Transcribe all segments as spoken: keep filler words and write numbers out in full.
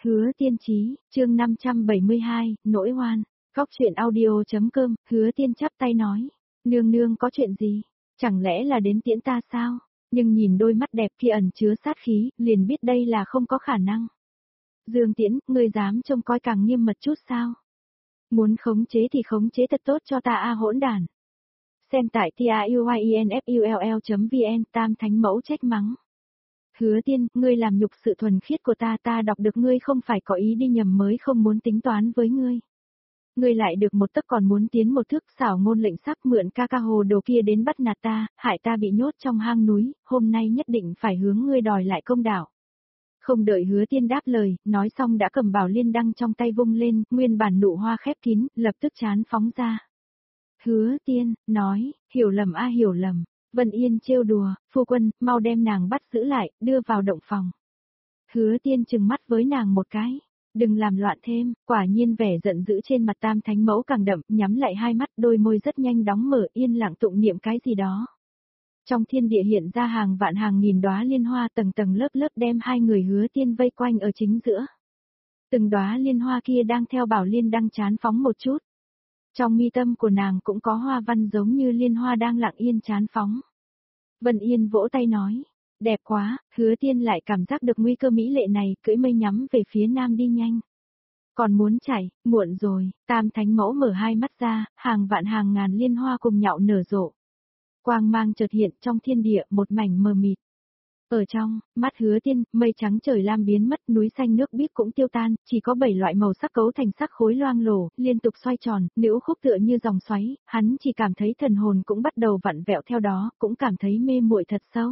Hứa Tiên Chí, chương năm trăm bảy mươi hai, nỗi oan. Góc truyện audio.com, Hứa Tiên chắp tay nói. Nương nương có chuyện gì? Chẳng lẽ là đến tiễn ta sao? Nhưng nhìn đôi mắt đẹp kia ẩn chứa sát khí, liền biết đây là không có khả năng. Dương Tiễn, ngươi dám trông coi càng nghiêm mật chút sao? Muốn khống chế thì khống chế thật tốt cho ta a hỗn đản. Xem tại tiuinfull chấm vn, Tam Thánh Mẫu trách mắng. Hứa Tiên, ngươi làm nhục sự thuần khiết của ta, ta đọc được ngươi không phải có ý đi nhầm mới không muốn tính toán với ngươi. Ngươi lại được một tấc còn muốn tiến một thước, xảo ngôn lệnh sắc, mượn ca ca hồ đồ kia đến bắt nạt ta, hại ta bị nhốt trong hang núi, hôm nay nhất định phải hướng ngươi đòi lại công đạo. Không đợi Hứa Tiên đáp lời, nói xong đã cầm bảo liên đăng trong tay vung lên, nguyên bản nụ hoa khép kín, lập tức chán phóng ra. Hứa Tiên, nói, hiểu lầm a hiểu lầm. Vân Yên trêu đùa, phu quân, mau đem nàng bắt giữ lại, đưa vào động phòng. Hứa Tiên trừng mắt với nàng một cái. Đừng làm loạn thêm, quả nhiên vẻ giận dữ trên mặt Tam Thánh Mẫu càng đậm, nhắm lại hai mắt, đôi môi rất nhanh đóng mở, yên lặng tụng niệm cái gì đó. Trong thiên địa hiện ra hàng vạn hàng nghìn đóa liên hoa, tầng tầng lớp lớp đem hai người Hứa Tiên vây quanh ở chính giữa. Từng đóa liên hoa kia đang theo bảo liên đăng chán phóng một chút. Trong mi tâm của nàng cũng có hoa văn giống như liên hoa đang lặng yên chán phóng. Vân Yên vỗ tay nói, đẹp quá, Hứa Tiên lại cảm giác được nguy cơ mỹ lệ này, cưỡi mây nhắm về phía nam đi nhanh. Còn muốn chạy, muộn rồi, Tam Thánh Mẫu mở hai mắt ra, hàng vạn hàng ngàn liên hoa cùng nhạo nở rộ. Quang mang chợt hiện trong thiên địa, một mảnh mờ mịt. Ở trong, mắt Hứa Tiên, mây trắng trời lam biến mất, núi xanh nước biếc cũng tiêu tan, chỉ có bảy loại màu sắc cấu thành sắc khối loang lổ, liên tục xoay tròn, nữ khúc tựa như dòng xoáy, hắn chỉ cảm thấy thần hồn cũng bắt đầu vặn vẹo theo đó, cũng cảm thấy mê muội thật sâu.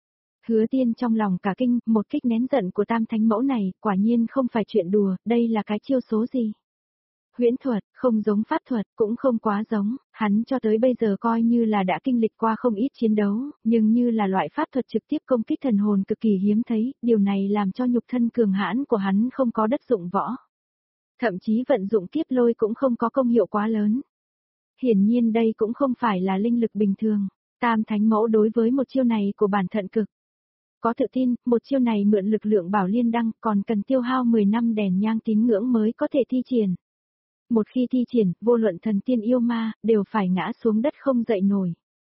Hứa Tiên trong lòng cả kinh, một kích nén giận của Tam Thánh Mẫu này, quả nhiên không phải chuyện đùa, đây là cái chiêu số gì? Huyễn thuật, không giống pháp thuật, cũng không quá giống, hắn cho tới bây giờ coi như là đã kinh lịch qua không ít chiến đấu, nhưng như là loại pháp thuật trực tiếp công kích thần hồn cực kỳ hiếm thấy, điều này làm cho nhục thân cường hãn của hắn không có đất dụng võ. Thậm chí vận dụng kiếp lôi cũng không có công hiệu quá lớn. Hiển nhiên đây cũng không phải là linh lực bình thường, Tam Thánh Mẫu đối với một chiêu này của bản thận cực. Có tự tin, một chiêu này mượn lực lượng bảo liên đăng còn cần tiêu hao mười năm đèn nhang tín ngưỡng mới có thể thi triển. Một khi thi triển, vô luận thần tiên yêu ma, đều phải ngã xuống đất không dậy nổi.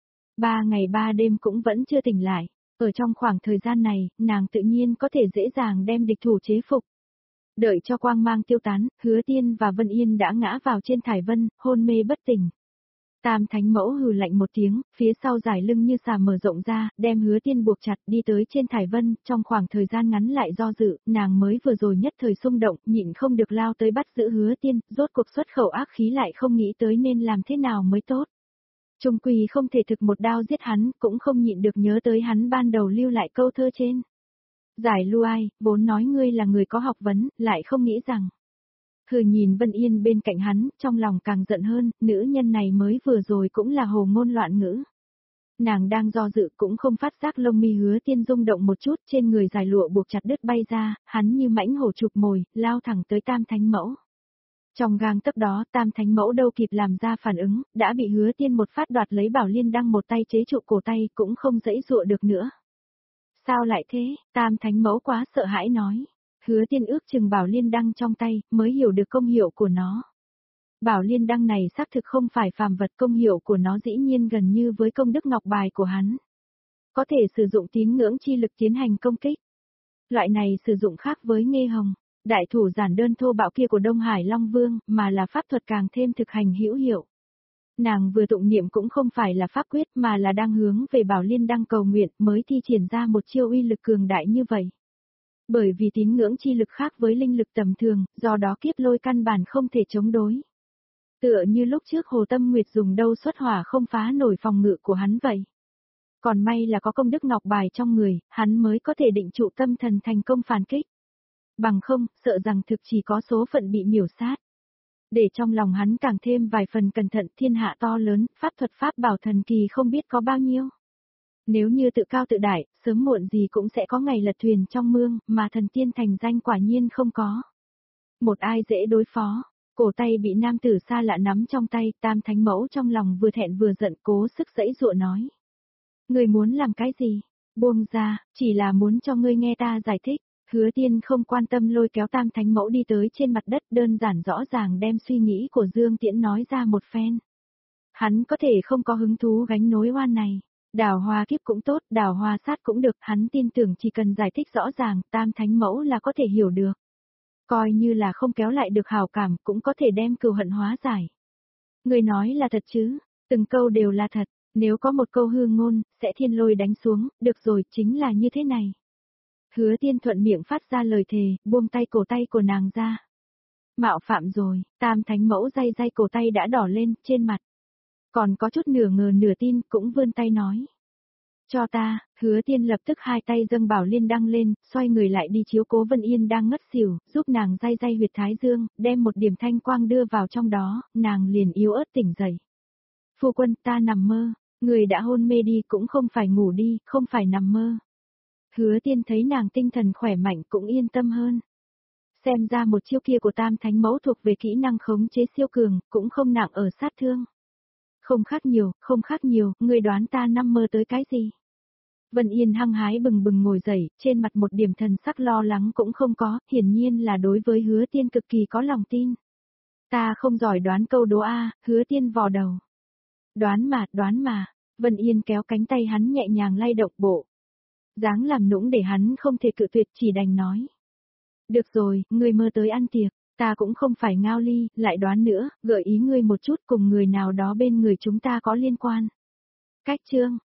Ba ngày ba đêm cũng vẫn chưa tỉnh lại. Ở trong khoảng thời gian này, nàng tự nhiên có thể dễ dàng đem địch thủ chế phục. Đợi cho quang mang tiêu tán, Hứa Tiên và Vân Yên đã ngã vào trên thải vân, hôn mê bất tỉnh. Tam Thánh Mẫu hừ lạnh một tiếng, phía sau giải lưng như xà mở rộng ra, đem Hứa Tiên buộc chặt đi tới trên thải vân, trong khoảng thời gian ngắn lại do dự, nàng mới vừa rồi nhất thời xung động, nhịn không được lao tới bắt giữ Hứa Tiên, rốt cuộc xuất khẩu ác khí lại không nghĩ tới nên làm thế nào mới tốt. Trung quỳ không thể thực một đao giết hắn, cũng không nhịn được nhớ tới hắn ban đầu lưu lại câu thơ trên. Giải lưu ai, vốn nói ngươi là người có học vấn, lại không nghĩ rằng. Hừ nhìn Vân Yên bên cạnh hắn, trong lòng càng giận hơn, nữ nhân này mới vừa rồi cũng là hồ ngôn loạn ngữ. Nàng đang do dự cũng không phát giác lông mi Hứa Tiên rung động một chút, trên người dài lụa buộc chặt đứt bay ra, hắn như mãnh hổ chụp mồi, lao thẳng tới Tam Thánh Mẫu. Trong gang tấc đó, Tam Thánh Mẫu đâu kịp làm ra phản ứng, đã bị Hứa Tiên một phát đoạt lấy bảo liên đăng một tay chế trụ cổ tay, cũng không dãy dụa được nữa. Sao lại thế? Tam Thánh Mẫu quá sợ hãi nói. Hứa Tiên ước chừng bảo liên đăng trong tay, mới hiểu được công hiệu của nó. Bảo liên đăng này xác thực không phải phàm vật, công hiệu của nó dĩ nhiên gần như với công đức ngọc bài của hắn. Có thể sử dụng tín ngưỡng chi lực tiến hành công kích. Loại này sử dụng khác với Nghê Hồng, đại thủ giản đơn thô bạo kia của Đông Hải Long Vương, mà là pháp thuật càng thêm thực hành hữu hiệu. Nàng vừa tụng niệm cũng không phải là pháp quyết mà là đang hướng về bảo liên đăng cầu nguyện mới thi triển ra một chiêu uy lực cường đại như vậy. Bởi vì tín ngưỡng chi lực khác với linh lực tầm thường, do đó kiếp lôi căn bản không thể chống đối. Tựa như lúc trước Hồ Tâm Nguyệt dùng đâu xuất hỏa không phá nổi phòng ngự của hắn vậy. Còn may là có công đức ngọc bài trong người, hắn mới có thể định trụ tâm thần thành công phản kích. Bằng không, sợ rằng thực chỉ có số phận bị miểu sát. Để trong lòng hắn càng thêm vài phần cẩn thận, thiên hạ to lớn, pháp thuật pháp bảo thần kỳ không biết có bao nhiêu. Nếu như tự cao tự đại, sớm muộn gì cũng sẽ có ngày lật thuyền trong mương, mà thần tiên thành danh quả nhiên không có. Một ai dễ đối phó, cổ tay bị nam tử xa lạ nắm trong tay, Tam Thánh Mẫu trong lòng vừa thẹn vừa giận cố sức giãy giụa nói. Ngươi muốn làm cái gì? Buông ra, chỉ là muốn cho ngươi nghe ta giải thích. Hứa Tiên không quan tâm lôi kéo Tam Thánh Mẫu đi tới trên mặt đất, đơn giản rõ ràng đem suy nghĩ của Dương Tiễn nói ra một phen. Hắn có thể không có hứng thú gánh nối oan này. Đào hoa kiếp cũng tốt, đào hoa sát cũng được, hắn tin tưởng chỉ cần giải thích rõ ràng, Tam Thánh Mẫu là có thể hiểu được. Coi như là không kéo lại được hào cảm, cũng có thể đem cừu hận hóa giải. Người nói là thật chứ, từng câu đều là thật, nếu có một câu hư ngôn, sẽ thiên lôi đánh xuống, được rồi, chính là như thế này. Hứa Tiên thuận miệng phát ra lời thề, buông tay cổ tay của nàng ra. Mạo phạm rồi, Tam Thánh Mẫu day day cổ tay đã đỏ lên, trên mặt. Còn có chút nửa ngờ nửa tin, cũng vươn tay nói. Cho ta, Hứa Tiên lập tức hai tay dâng bảo liên đăng lên, xoay người lại đi chiếu cố Vân Yên đang ngất xỉu, giúp nàng day day huyệt thái dương, đem một điểm thanh quang đưa vào trong đó, nàng liền yếu ớt tỉnh dậy. Phu quân, ta nằm mơ, người đã hôn mê đi cũng không phải ngủ đi, không phải nằm mơ. Hứa Tiên thấy nàng tinh thần khỏe mạnh cũng yên tâm hơn. Xem ra một chiêu kia của Tam Thánh Mẫu thuộc về kỹ năng khống chế siêu cường, cũng không nặng ở sát thương. Không khác nhiều, không khác nhiều, người đoán ta nằm mơ tới cái gì? Vân Yên hăng hái bừng bừng ngồi dậy, trên mặt một điểm thần sắc lo lắng cũng không có, hiển nhiên là đối với Hứa Tiên cực kỳ có lòng tin. Ta không giỏi đoán câu đố a, Hứa Tiên vò đầu. Đoán mà, đoán mà, Vân Yên kéo cánh tay hắn nhẹ nhàng lay động bộ. Dáng làm nũng để hắn không thể cự tuyệt, chỉ đành nói. Được rồi, ngươi mơ tới ăn tiệc, ta cũng không phải ngao ly, lại đoán nữa, gợi ý ngươi một chút cùng người nào đó bên người chúng ta có liên quan. Cách chương.